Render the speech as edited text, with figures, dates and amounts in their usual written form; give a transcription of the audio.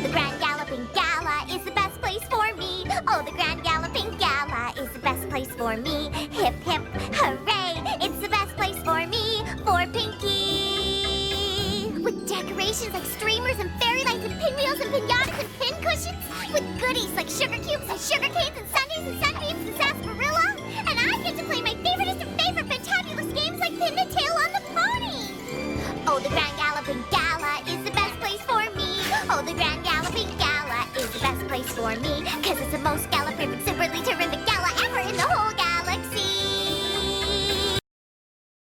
the Grand Galloping Gala is the best place for me. Oh, the Grand Galloping Gala is the best place for me. Hip, hip, hooray! It's the best place for me, for Pinky. With decorations like streamers and fairy lights and pinwheels and pinatas and pincushions. With goodies like sugar cubes and sugar canes and sundaes and sundaes.